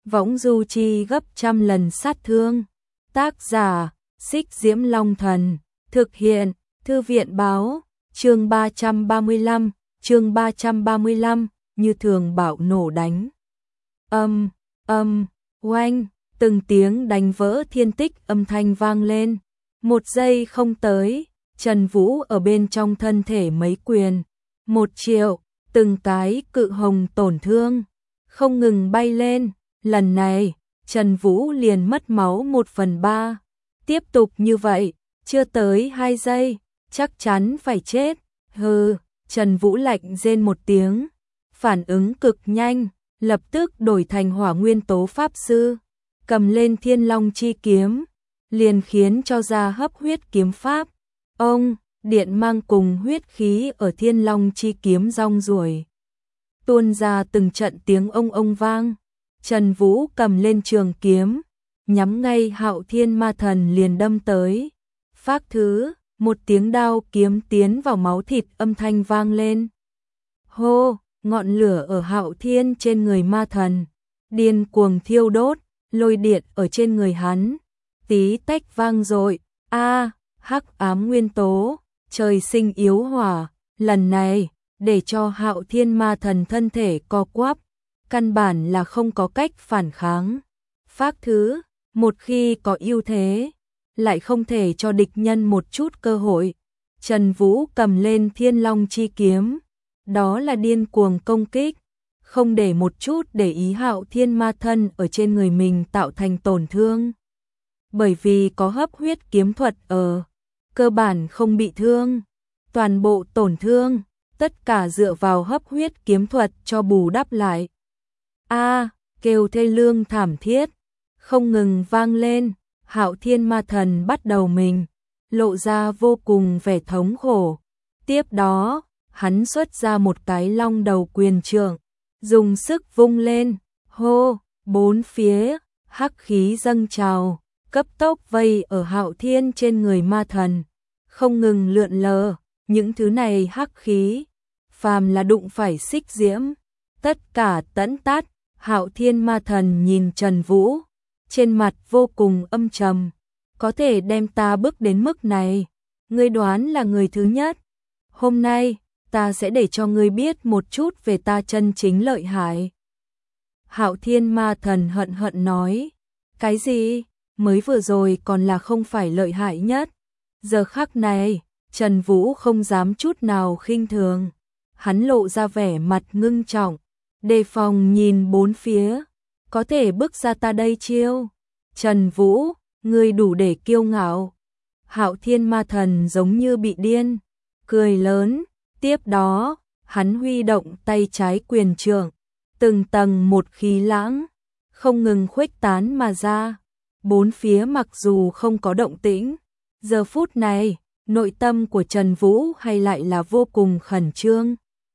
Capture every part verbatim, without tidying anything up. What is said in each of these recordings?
võng du chi gấp trăm lần sát thương. Tác giả, Xích Diễm Long Thần, thực hiện, Thư viện báo, chương ba trăm ba mươi lăm, chương ba trăm ba mươi lăm, như thường bạo nổ đánh. Âm, âm, oanh, từng tiếng đánh vỡ thiên tích âm thanh vang lên. Một giây không tới, Trần Vũ ở bên trong thân thể mấy quyền. Một triệu, từng cái cự hồng tổn thương, không ngừng bay lên. Lần này, Trần Vũ liền mất máu một phần ba. Tiếp tục như vậy, chưa tới hai giây, chắc chắn phải chết. Hừ, Trần Vũ lạnh rên một tiếng, phản ứng cực nhanh, lập tức đổi thành hỏa nguyên tố pháp sư, cầm lên Thiên Long chi kiếm, liền khiến cho ra hấp huyết kiếm pháp. Ông, điện mang cùng huyết khí ở Thiên Long chi kiếm rong ruổi, tuôn ra từng trận tiếng ông ông vang. Trần Vũ cầm lên trường kiếm, nhắm ngay Hạo Thiên Ma Thần liền đâm tới. Phác thứ, một tiếng đao kiếm tiến vào máu thịt âm thanh vang lên. Hô, ngọn lửa ở Hạo Thiên trên người ma thần, điên cuồng thiêu đốt, lôi điện ở trên người hắn, tí tách vang dội. A, hắc ám nguyên tố, trời sinh yếu hỏa, lần này, để cho Hạo Thiên ma thần thân thể co quắp, căn bản là không có cách phản kháng. Phác thứ, một khi có ưu thế, lại không thể cho địch nhân một chút cơ hội. Trần Vũ cầm lên Thiên Long chi kiếm, đó là điên cuồng công kích, không để một chút để ý Hạo Thiên ma thân ở trên người mình tạo thành tổn thương. Bởi vì có hấp huyết kiếm thuật ở, cơ bản không bị thương, toàn bộ tổn thương, tất cả dựa vào hấp huyết kiếm thuật cho bù đắp lại. A, kêu thê lương thảm thiết, không ngừng vang lên. Hạo Thiên ma thần bắt đầu mình, lộ ra vô cùng vẻ thống khổ. Tiếp đó, hắn xuất ra một cái long đầu quyền trượng, dùng sức vung lên, hô, bốn phía, hắc khí dâng trào, cấp tốc vây ở Hạo Thiên trên người ma thần, không ngừng lượn lờ. Những thứ này hắc khí, phàm là đụng phải xích diễm, tất cả tẫn tát. Hạo Thiên ma thần nhìn Trần Vũ, trên mặt vô cùng âm trầm. Có thể đem ta bước đến mức này, ngươi đoán là người thứ nhất. Hôm nay, ta sẽ để cho ngươi biết một chút về ta chân chính lợi hại. Hạo Thiên ma thần hận hận nói. Cái gì? Mới vừa rồi còn là không phải lợi hại nhất. Giờ khắc này, Trần Vũ không dám chút nào khinh thường. Hắn lộ ra vẻ mặt ngưng trọng, đề phòng nhìn bốn phía. Có thể bước ra ta đây chiêu? Trần Vũ, ngươi đủ để kiêu ngạo. Hạo Thiên ma thần giống như bị điên, cười lớn. Tiếp đó, hắn huy động tay trái quyền trượng, từng tầng một khí lãng, không ngừng khuếch tán mà ra. Bốn phía mặc dù không có động tĩnh, giờ phút này, nội tâm của Trần Vũ hay lại là vô cùng khẩn trương.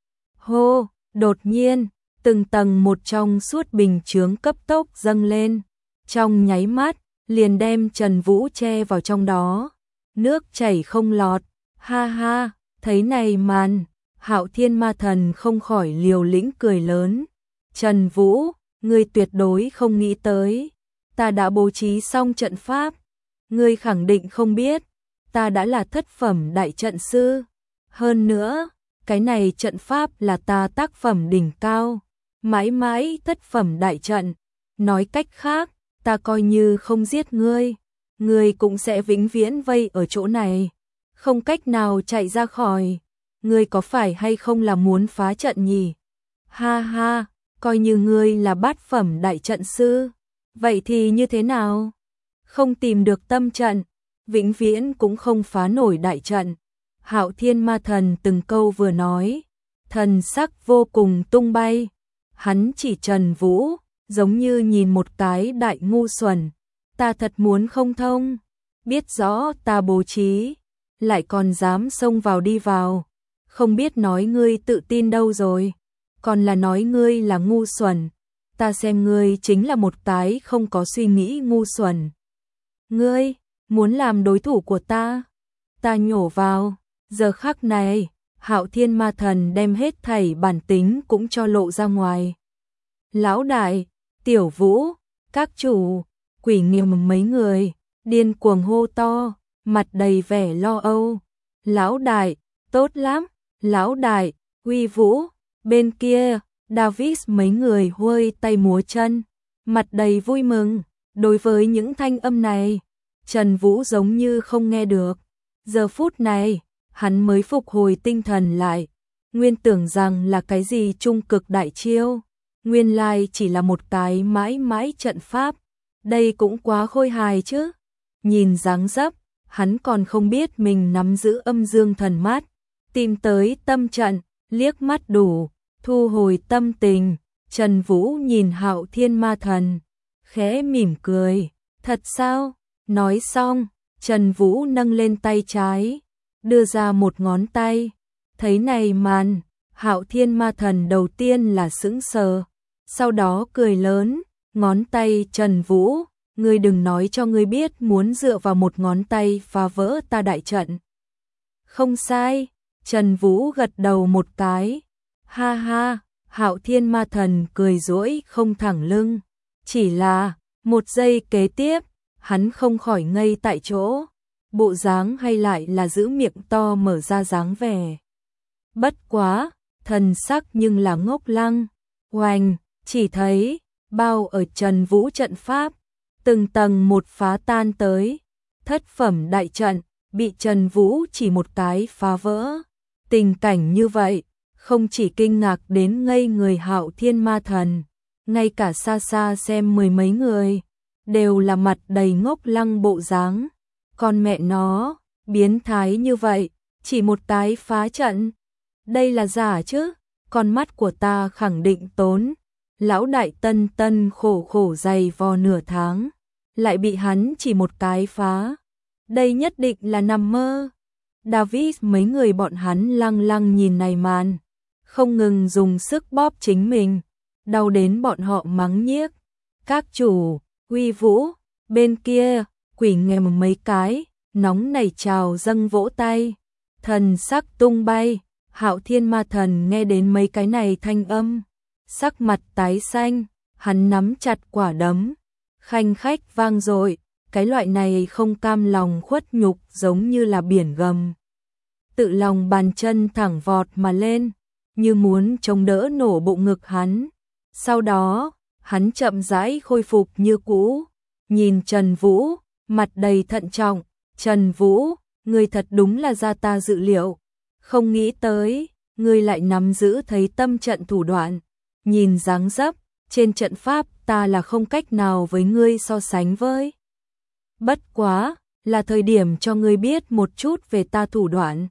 Hô, đột nhiên, từng tầng một trong suốt bình chướng cấp tốc dâng lên, trong nháy mắt, liền đem Trần Vũ che vào trong đó. Nước chảy không lọt, ha ha, thấy này màn, Hạo Thiên ma thần không khỏi liều lĩnh cười lớn. Trần Vũ, ngươi tuyệt đối không nghĩ tới, ta đã bố trí xong trận pháp, ngươi khẳng định không biết, ta đã là thất phẩm đại trận sư. Hơn nữa, cái này trận pháp là ta tác phẩm đỉnh cao, mãi mãi thất phẩm đại trận. Nói cách khác, ta coi như không giết ngươi, ngươi cũng sẽ vĩnh viễn vây ở chỗ này, không cách nào chạy ra khỏi. Ngươi có phải hay không là muốn phá trận nhỉ? Ha ha, coi như ngươi là bát phẩm đại trận sư, vậy thì như thế nào? Không tìm được tâm trận, vĩnh viễn cũng không phá nổi đại trận. Hạo Thiên ma thần từng câu vừa nói, thần sắc vô cùng tung bay. Hắn chỉ Trần Vũ, giống như nhìn một cái đại ngu xuẩn. Ta thật muốn không thông, biết rõ ta bố trí, lại còn dám xông vào đi vào. Không biết nói ngươi tự tin đâu rồi, còn là nói ngươi là ngu xuẩn. Ta xem ngươi chính là một cái không có suy nghĩ ngu xuẩn. Ngươi, muốn làm đối thủ của ta? Ta nhổ vào. Giờ khắc này, Hạo Thiên ma thần đem hết thảy bản tính cũng cho lộ ra ngoài. Lão đại, Tiểu Vũ, Các chủ, quỷ nghiềm mấy người, điên cuồng hô to, mặt đầy vẻ lo âu. Lão đại, tốt lắm, lão đại, uy vũ. Bên kia, Davis mấy người huôi tay múa chân, mặt đầy vui mừng. Đối với những thanh âm này, Trần Vũ giống như không nghe được. Giờ phút này, hắn mới phục hồi tinh thần lại. Nguyên tưởng rằng là cái gì trung cực đại chiêu, nguyên lai chỉ là một cái mãi mãi trận pháp. Đây cũng quá khôi hài chứ. Nhìn dáng dấp, hắn còn không biết mình nắm giữ âm dương thần mát, tìm tới tâm trận, liếc mắt đủ, thu hồi tâm tình. Trần Vũ nhìn Hạo Thiên Ma Thần, khẽ mỉm cười, thật sao? Nói xong, Trần Vũ nâng lên tay trái, đưa ra một ngón tay. Thấy này màn, Hạo Thiên Ma Thần đầu tiên là sững sờ, sau đó cười lớn, ngón tay Trần Vũ, ngươi đừng nói cho ngươi biết muốn dựa vào một ngón tay phá vỡ ta đại trận. Không sai, Trần Vũ gật đầu một cái. Ha ha, Hạo Thiên Ma Thần cười rỗi không thẳng lưng. Chỉ là, một giây kế tiếp, hắn không khỏi ngây tại chỗ. Bộ dáng hay lại là giữ miệng to mở ra dáng vẻ. Bất quá, thần sắc nhưng là ngốc lăng. Oanh, chỉ thấy, bao ở Trần Vũ trận pháp, từng tầng một phá tan tới. Thất phẩm đại trận, bị Trần Vũ chỉ một cái phá vỡ. Tình cảnh như vậy, không chỉ kinh ngạc đến ngây người Hạo Thiên Ma Thần, ngay cả xa xa xem mười mấy người, đều là mặt đầy ngốc lăng bộ dáng. Con mẹ nó, biến thái như vậy, chỉ một cái phá trận. Đây là giả chứ, con mắt của ta khẳng định tốn. Lão đại Tân Tân khổ khổ dày vò nửa tháng, lại bị hắn chỉ một cái phá. Đây nhất định là nằm mơ. David mấy người bọn hắn lăng lăng nhìn này màn, không ngừng dùng sức bóp chính mình, đau đến bọn họ mắng nhiếc. Các chủ, uy vũ, bên kia, quỷ nghèm mấy cái, nóng nảy trào dâng vỗ tay, thần sắc tung bay. Hạo Thiên Ma Thần nghe đến mấy cái này thanh âm, sắc mặt tái xanh, hắn nắm chặt quả đấm, khanh khách vang dội. Cái loại này không cam lòng khuất nhục giống như là biển gầm, tự lòng bàn chân thẳng vọt mà lên, như muốn chống đỡ nổ bụng ngực hắn. Sau đó, hắn chậm rãi khôi phục như cũ, nhìn Trần Vũ, mặt đầy thận trọng. Trần Vũ, ngươi thật đúng là ra ta dự liệu, không nghĩ tới, ngươi lại nắm giữ thấy tâm trận thủ đoạn. Nhìn dáng dấp, trên trận pháp ta là không cách nào với ngươi so sánh với. Bất quá, là thời điểm cho ngươi biết một chút về ta thủ đoạn.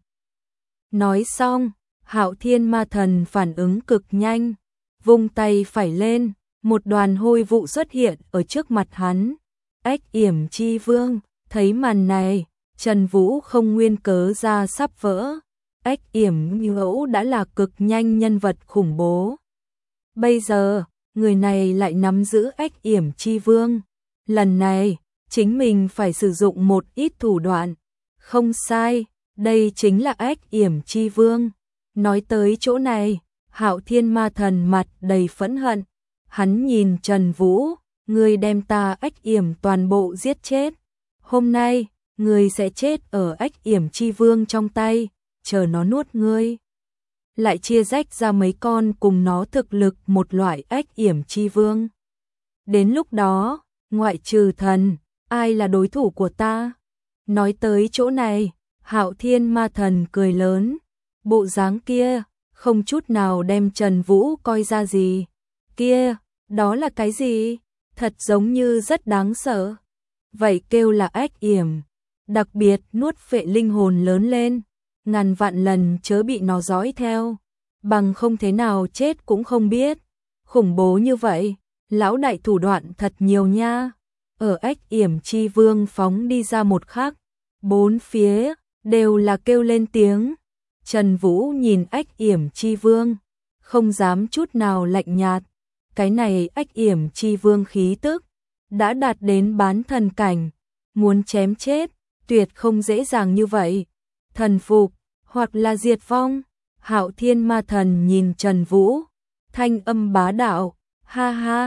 Nói xong, Hạo Thiên Ma Thần phản ứng cực nhanh, vung tay phải lên, một đoàn hôi vụ xuất hiện ở trước mặt hắn. Ách Yểm Chi Vương, thấy màn này, Trần Vũ không nguyên cớ ra sắp vỡ. Ách Yểm Ngẫu đã là cực nhanh nhân vật khủng bố. Bây giờ, người này lại nắm giữ Ách Yểm Chi Vương. Lần này, chính mình phải sử dụng một ít thủ đoạn. Không sai, đây chính là Ách Yểm Chi Vương. Nói tới chỗ này, Hạo Thiên Ma Thần mặt đầy phẫn hận. Hắn nhìn Trần Vũ, ngươi đem ta Ách Yểm toàn bộ giết chết. Hôm nay, ngươi sẽ chết ở Ách Yểm Chi Vương trong tay, chờ nó nuốt ngươi. Lại chia rách ra mấy con cùng nó thực lực một loại Ách Yểm Chi Vương. Đến lúc đó, ngoại trừ thần, ai là đối thủ của ta? Nói tới chỗ này, Hạo Thiên Ma Thần cười lớn, bộ dáng kia, không chút nào đem Trần Vũ coi ra gì. Kia, đó là cái gì? Thật giống như rất đáng sợ. Vậy kêu là Ách Yểm, đặc biệt nuốt phệ linh hồn lớn lên, ngàn vạn lần chớ bị nó dõi theo, bằng không thế nào chết cũng không biết. Khủng bố như vậy, lão đại thủ đoạn thật nhiều nha. Ở Ách Yểm Chi Vương phóng đi ra một khắc, bốn phía đều là kêu lên tiếng. Trần Vũ nhìn Ách Yểm Chi Vương, không dám chút nào lạnh nhạt. Cái này Ách Yểm Chi Vương khí tức đã đạt đến bán thần cảnh, muốn chém chết tuyệt không dễ dàng như vậy. Thần phục hoặc là diệt vong. Hạo Thiên Ma Thần nhìn Trần Vũ, thanh âm bá đạo, ha ha,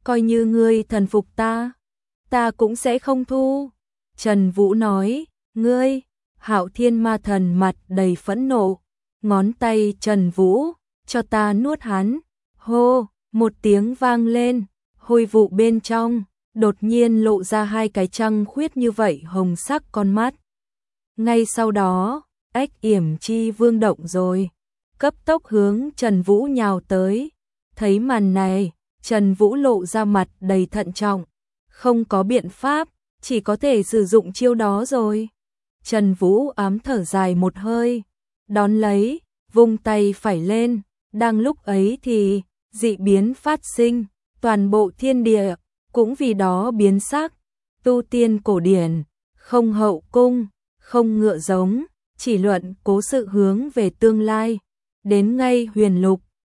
coi như ngươi thần phục ta, ta cũng sẽ không thu. Trần Vũ nói, ngươi, Hạo Thiên Ma Thần mặt đầy phẫn nộ, ngón tay Trần Vũ, cho ta nuốt hắn. Hô, một tiếng vang lên, hôi vụ bên trong, đột nhiên lộ ra hai cái trăng khuyết như vậy hồng sắc con mắt. Ngay sau đó, Ách Yểm Chi Vương động rồi, cấp tốc hướng Trần Vũ nhào tới. Thấy màn này, Trần Vũ lộ ra mặt đầy thận trọng, không có biện pháp, chỉ có thể sử dụng chiêu đó rồi. Trần Vũ ám thở dài một hơi, đón lấy, vung tay phải lên, đang lúc ấy thì dị biến phát sinh, toàn bộ thiên địa cũng vì đó biến sắc. Tu tiên cổ điển, không hậu cung, không ngựa giống, chỉ luận cố sự hướng về tương lai, đến ngay huyền lục,